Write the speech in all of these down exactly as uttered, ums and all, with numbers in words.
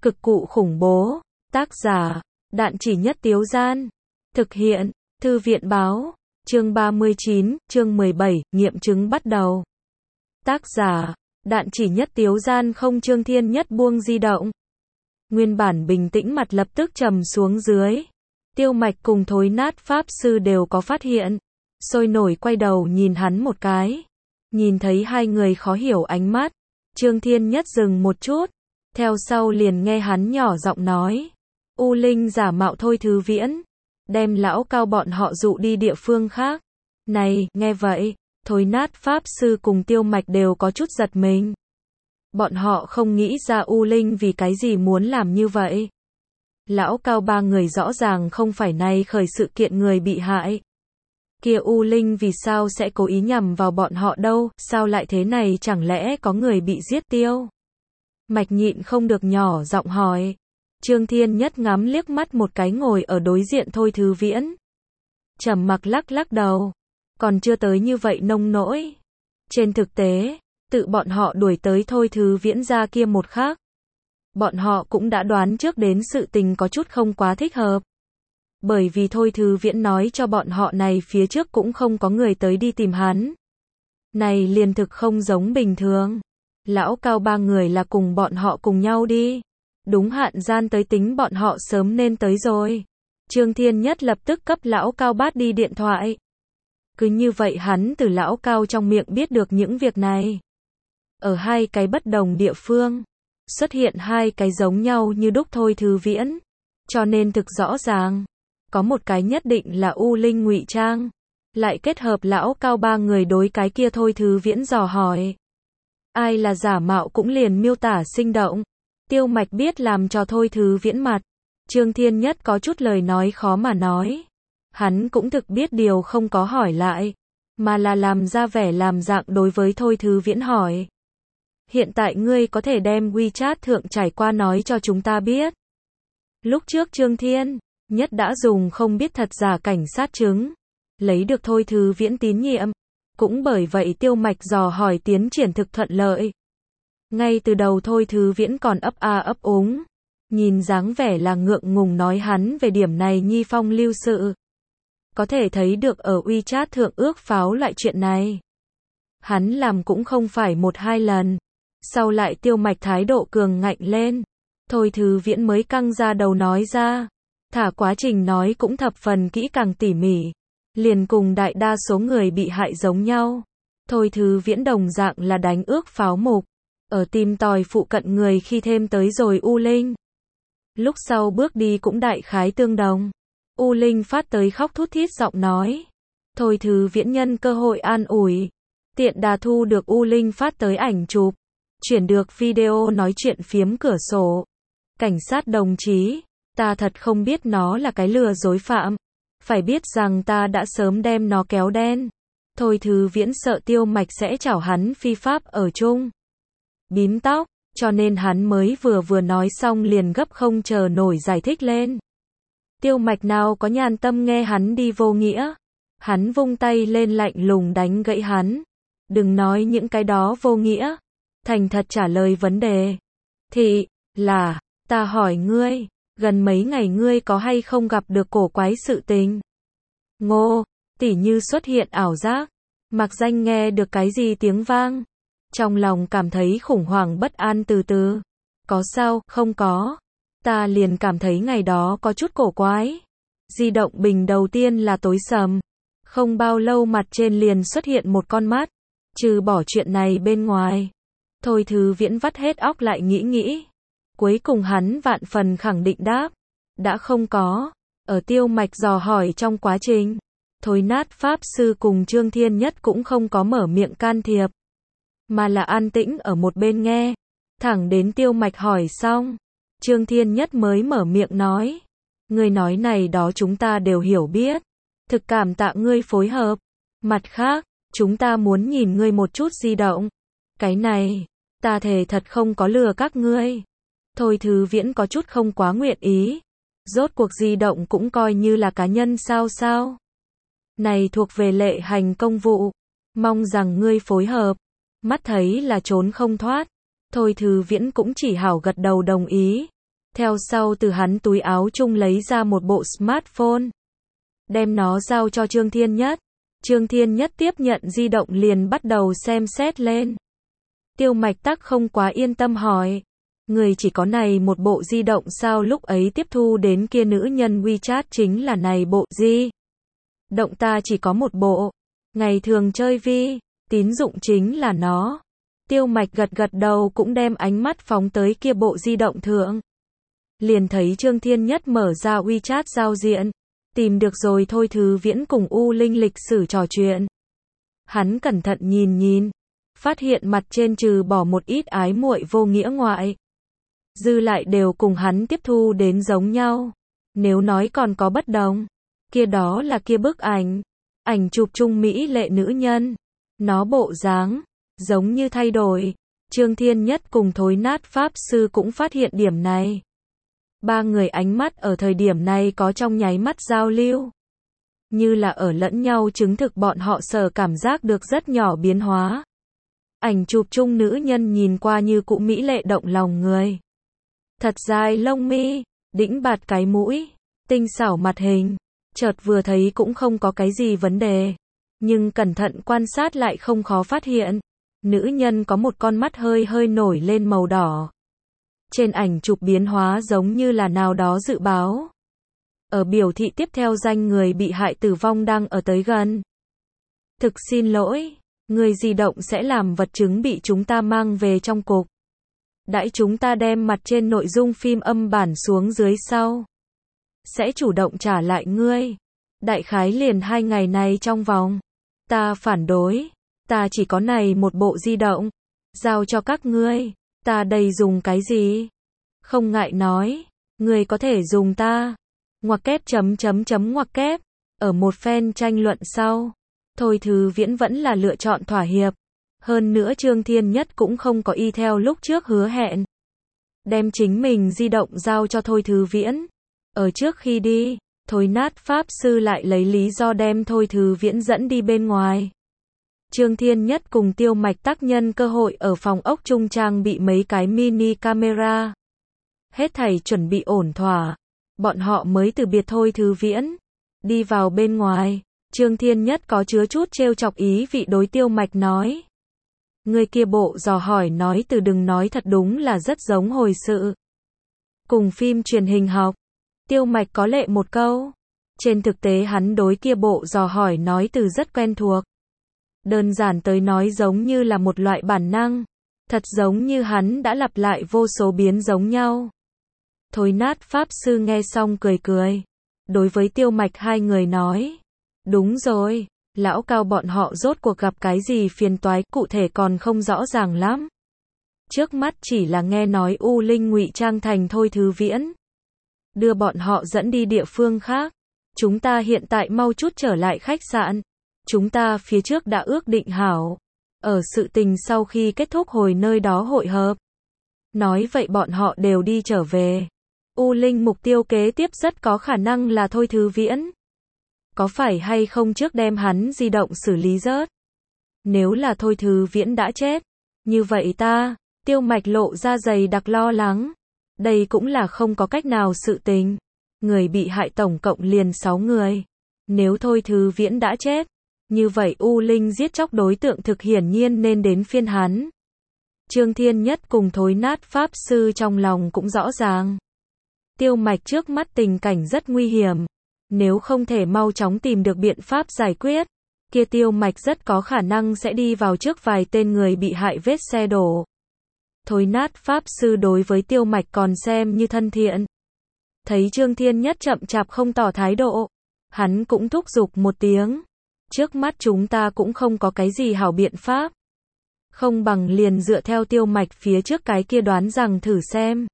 Cực cụ khủng bố. Tác giả, Đạn Chỉ Nhất Tiếu Gian. Thực hiện, Thư viện Báo. Chương ba mươi chín, chương mười bảy, nghiệm chứng bắt đầu. Tác giả, Đạn Chỉ Nhất Tiếu Gian. Không. Trương Thiên Nhất buông di động. Nguyên bản bình tĩnh mặt lập tức trầm xuống dưới. Tiêu Mạch cùng Thối Nát Pháp Sư đều có phát hiện. Sôi nổi quay đầu nhìn hắn một cái. Nhìn thấy hai người khó hiểu ánh mắt. Trương Thiên Nhất dừng một chút. Theo sau liền nghe hắn nhỏ giọng nói. U Linh giả mạo Thôi Thứ Viễn. Đem lão cao bọn họ dụ đi địa phương khác. Này, nghe vậy, Thối Nát Pháp Sư cùng Tiêu Mạch đều có chút giật mình. Bọn họ không nghĩ ra U Linh vì cái gì muốn làm như vậy. Lão cao ba người rõ ràng không phải nay khởi sự kiện người bị hại. Kia U Linh vì sao sẽ cố ý nhằm vào bọn họ đâu, sao lại thế này, chẳng lẽ có người bị giết tiêu? Mạch nhịn không được nhỏ giọng hỏi. Trương Thiên Nhất ngắm liếc mắt một cái ngồi ở đối diện Thôi Thứ Viễn. Trầm mặc lắc lắc đầu. Còn chưa tới như vậy nông nỗi. Trên thực tế, tự bọn họ đuổi tới Thôi Thứ Viễn ra kia một khắc. Bọn họ cũng đã đoán trước đến sự tình có chút không quá thích hợp. Bởi vì Thôi Thứ Viễn nói cho bọn họ này phía trước cũng không có người tới đi tìm hắn. Này liền thực không giống bình thường. Lão cao ba người là cùng bọn họ cùng nhau đi. Đúng hạn gian tới tính bọn họ sớm nên tới rồi. Trương Thiên Nhất lập tức cấp lão cao bát đi điện thoại. Cứ như vậy hắn từ lão cao trong miệng biết được những việc này. Ở hai cái bất đồng địa phương, xuất hiện hai cái giống nhau như đúc Thôi Thứ Viễn. Cho nên thực rõ ràng, có một cái nhất định là U Linh ngụy trang. Lại kết hợp lão cao ba người đối cái kia Thôi Thứ Viễn dò hỏi. Ai là giả mạo cũng liền miêu tả sinh động. Tiêu Mạch biết làm cho Thôi Thứ Viễn mặt. Trương Thiên Nhất có chút lời nói khó mà nói. Hắn cũng thực biết điều không có hỏi lại. Mà là làm ra vẻ làm dạng đối với Thôi Thứ Viễn hỏi. Hiện tại ngươi có thể đem WeChat thượng trải qua nói cho chúng ta biết. Lúc trước Trương Thiên Nhất đã dùng không biết thật giả cảnh sát chứng. Lấy được Thôi Thứ Viễn tín nhiệm. Cũng bởi vậy Tiêu Mạch dò hỏi tiến triển thực thuận lợi. Ngay từ đầu Thôi Thứ Viễn còn ấp a ấp úng. Nhìn dáng vẻ là ngượng ngùng nói hắn về điểm này nhi phong lưu sự. Có thể thấy được ở WeChat thượng ước pháo loại chuyện này. Hắn làm cũng không phải một hai lần. Sau lại Tiêu Mạch thái độ cường ngạnh lên. Thôi Thứ Viễn mới căng ra đầu nói ra. Thả quá trình nói cũng thập phần kỹ càng tỉ mỉ. Liền cùng đại đa số người bị hại giống nhau. Thôi Thứ Viễn đồng dạng là đánh ước pháo mục. Ở tìm tòi phụ cận người khi thêm tới rồi U Linh. Lúc sau bước đi cũng đại khái tương đồng. U Linh phát tới khóc thút thít giọng nói. Thôi Thứ Viễn nhân cơ hội an ủi. Tiện đà thu được U Linh phát tới ảnh chụp. Chuyển được video nói chuyện phiếm cửa sổ. Cảnh sát đồng chí, ta thật không biết nó là cái lừa dối phạm. Phải biết rằng ta đã sớm đem nó kéo đen. Thôi Thứ Viễn sợ Tiêu Mạch sẽ chảo hắn phi pháp ở chung. Bím tóc, cho nên hắn mới vừa vừa nói xong liền gấp không chờ nổi giải thích lên. Tiêu Mạch nào có nhàn tâm nghe hắn đi vô nghĩa. Hắn vung tay lên lạnh lùng đánh gãy hắn. Đừng nói những cái đó vô nghĩa. Thành thật trả lời vấn đề. Thì, là, ta hỏi ngươi, gần mấy ngày ngươi có hay không gặp được cổ quái sự tình? Ngô, tỉ như xuất hiện ảo giác. Mặc danh nghe được cái gì tiếng vang. Trong lòng cảm thấy khủng hoảng bất an từ từ. Có sao, không có. Ta liền cảm thấy ngày đó có chút cổ quái. Di động bình đầu tiên là tối sầm. Không bao lâu mặt trên liền xuất hiện một con mắt. Trừ bỏ chuyện này bên ngoài. Thôi Thứ Viễn vắt hết óc lại nghĩ nghĩ. Cuối cùng hắn vạn phần khẳng định đáp. Đã không có. Ở Tiêu Mạch dò hỏi trong quá trình. Thối Nát Pháp Sư cùng Trương Thiên Nhất cũng không có mở miệng can thiệp. Mà là an tĩnh ở một bên nghe. Thẳng đến Tiêu Mạch hỏi xong. Trương Thiên Nhất mới mở miệng nói. Ngươi nói này đó chúng ta đều hiểu biết. Thực cảm tạ ngươi phối hợp. Mặt khác, chúng ta muốn nhìn ngươi một chút di động. Cái này, ta thề thật không có lừa các ngươi. Thôi Thứ Viễn có chút không quá nguyện ý. Rốt cuộc di động cũng coi như là cá nhân sao sao. Này thuộc về lệ hành công vụ. Mong rằng ngươi phối hợp. Mắt thấy là trốn không thoát. Thôi Thứ Viễn cũng chỉ hảo gật đầu đồng ý. Theo sau từ hắn túi áo chung lấy ra một bộ smartphone. Đem nó giao cho Trương Thiên Nhất. Trương Thiên Nhất tiếp nhận di động liền bắt đầu xem xét lên. Tiêu Mạch Tắc không quá yên tâm hỏi. Người chỉ có này một bộ di động sao? Lúc ấy tiếp thu đến kia nữ nhân WeChat chính là này bộ di động, ta chỉ có một bộ. Ngày thường chơi vi, tín dụng chính là nó. Tiêu Mạch gật gật đầu cũng đem ánh mắt phóng tới kia bộ di động thượng. Liền thấy Trương Thiên Nhất mở ra WeChat giao diện. Tìm được rồi Thôi Thứ Viễn cùng U Linh lịch sử trò chuyện. Hắn cẩn thận nhìn nhìn. Phát hiện mặt trên trừ bỏ một ít ái muội vô nghĩa ngoại. Dư lại đều cùng hắn tiếp thu đến giống nhau. Nếu nói còn có bất đồng. Kia đó là kia bức ảnh. Ảnh chụp chung mỹ lệ nữ nhân. Nó bộ dáng. Giống như thay đổi. Trương Thiên Nhất cùng Thối Nát Pháp Sư cũng phát hiện điểm này. Ba người ánh mắt ở thời điểm này có trong nháy mắt giao lưu. Như là ở lẫn nhau chứng thực bọn họ sở cảm giác được rất nhỏ biến hóa. Ảnh chụp chung nữ nhân nhìn qua như cũ mỹ lệ động lòng người. Thật dài lông mi, đĩnh bạt cái mũi, tinh xảo mặt hình. Chợt vừa thấy cũng không có cái gì vấn đề. Nhưng cẩn thận quan sát lại không khó phát hiện. Nữ nhân có một con mắt hơi hơi nổi lên màu đỏ. Trên ảnh chụp biến hóa giống như là nào đó dự báo. Ở biểu thị tiếp theo danh người bị hại tử vong đang ở tới gần. Thực xin lỗi, người di động sẽ làm vật chứng bị chúng ta mang về trong cục. Đãi chúng ta đem mặt trên nội dung phim âm bản xuống dưới sau. Sẽ chủ động trả lại ngươi. Đại khái liền hai ngày này trong vòng. Ta phản đối. Ta chỉ có này một bộ di động. Giao cho các ngươi. Ta đây dùng cái gì? Không ngại nói. Ngươi có thể dùng ta. Ngoặc kép chấm chấm chấm ngoặc kép. Ở một phen tranh luận sau. Thôi Thứ Viễn vẫn là lựa chọn thỏa hiệp. Hơn nữa Trương Thiên Nhất cũng không có y theo lúc trước hứa hẹn. Đem chính mình di động giao cho Thôi Thứ Viễn. Ở trước khi đi, Thối Nát Pháp Sư lại lấy lý do đem Thôi Thứ Viễn dẫn đi bên ngoài. Trương Thiên Nhất cùng Tiêu Mạch Tắc nhân cơ hội ở phòng ốc trung trang bị mấy cái mini camera. Hết thảy chuẩn bị ổn thỏa. Bọn họ mới từ biệt Thôi Thứ Viễn. Đi vào bên ngoài, Trương Thiên Nhất có chứa chút trêu chọc ý vị đối Tiêu Mạch nói. Người kia bộ dò hỏi nói từ đừng nói thật đúng là rất giống hồi sự. Cùng phim truyền hình học. Tiêu Mạch có lệ một câu. Trên thực tế hắn đối kia bộ dò hỏi nói từ rất quen thuộc. Đơn giản tới nói giống như là một loại bản năng. Thật giống như hắn đã lặp lại vô số biến giống nhau. Thối Nát Pháp Sư nghe xong cười cười. Đối với Tiêu Mạch hai người nói. Đúng rồi, lão Cao bọn họ rốt cuộc gặp cái gì phiền toái cụ thể còn không rõ ràng lắm. Trước mắt chỉ là nghe nói U Linh ngụy trang thành Thôi Thứ Viễn. Đưa bọn họ dẫn đi địa phương khác. Chúng ta hiện tại mau chút trở lại khách sạn. Chúng ta phía trước đã ước định hảo. Ở sự tình sau khi kết thúc hồi nơi đó hội hợp. Nói vậy bọn họ đều đi trở về. U Linh mục tiêu kế tiếp rất có khả năng là Thôi Thứ Viễn. Có phải hay không trước đem hắn di động xử lý rớt? Nếu là Thôi Thứ Viễn đã chết. Như vậy ta, Tiêu Mạch lộ ra dày đặc lo lắng. Đây cũng là không có cách nào sự tình. Người bị hại tổng cộng liền sáu người. Nếu Thôi Thứ Viễn đã chết. Như vậy U Linh giết chóc đối tượng thực hiển nhiên nên đến phiên hắn. Trương Thiên Nhất cùng Thối Nát Pháp Sư trong lòng cũng rõ ràng. Tiêu Mạch trước mắt tình cảnh rất nguy hiểm. Nếu không thể mau chóng tìm được biện pháp giải quyết, kia Tiêu Mạch rất có khả năng sẽ đi vào trước vài tên người bị hại vết xe đổ. Thối Nát Pháp Sư đối với Tiêu Mạch còn xem như thân thiện. Thấy Trương Thiên Nhất chậm chạp không tỏ thái độ, hắn cũng thúc giục một tiếng. Trước mắt chúng ta cũng không có cái gì hảo biện pháp. Không bằng liền dựa theo Tiêu Mạch phía trước cái kia đoán rằng thử xem.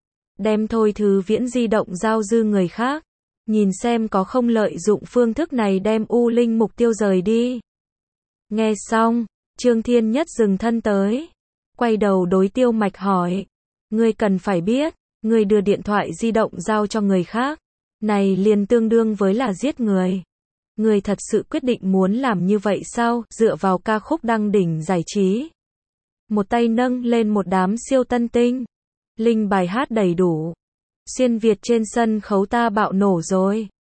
Đem Thôi Thứ Viễn di động giao dư người khác. Nhìn xem có không lợi dụng phương thức này đem U Linh mục tiêu rời đi. Nghe xong, Trương Thiên Nhất dừng thân tới. Quay đầu đối Tiêu Mạch hỏi. Ngươi cần phải biết, ngươi đưa điện thoại di động giao cho người khác. Này liền tương đương với là giết người. Ngươi thật sự quyết định muốn làm như vậy sao? Dựa vào ca khúc đăng đỉnh giải trí. Một tay nâng lên một đám siêu tân tinh. Linh bài hát đầy đủ. Xuyên Việt trên sân khấu ta bạo nổ rồi.